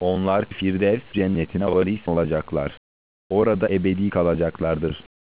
Onlar Firdevs cennetine varis olacaklar. Orada ebedi kalacaklardır.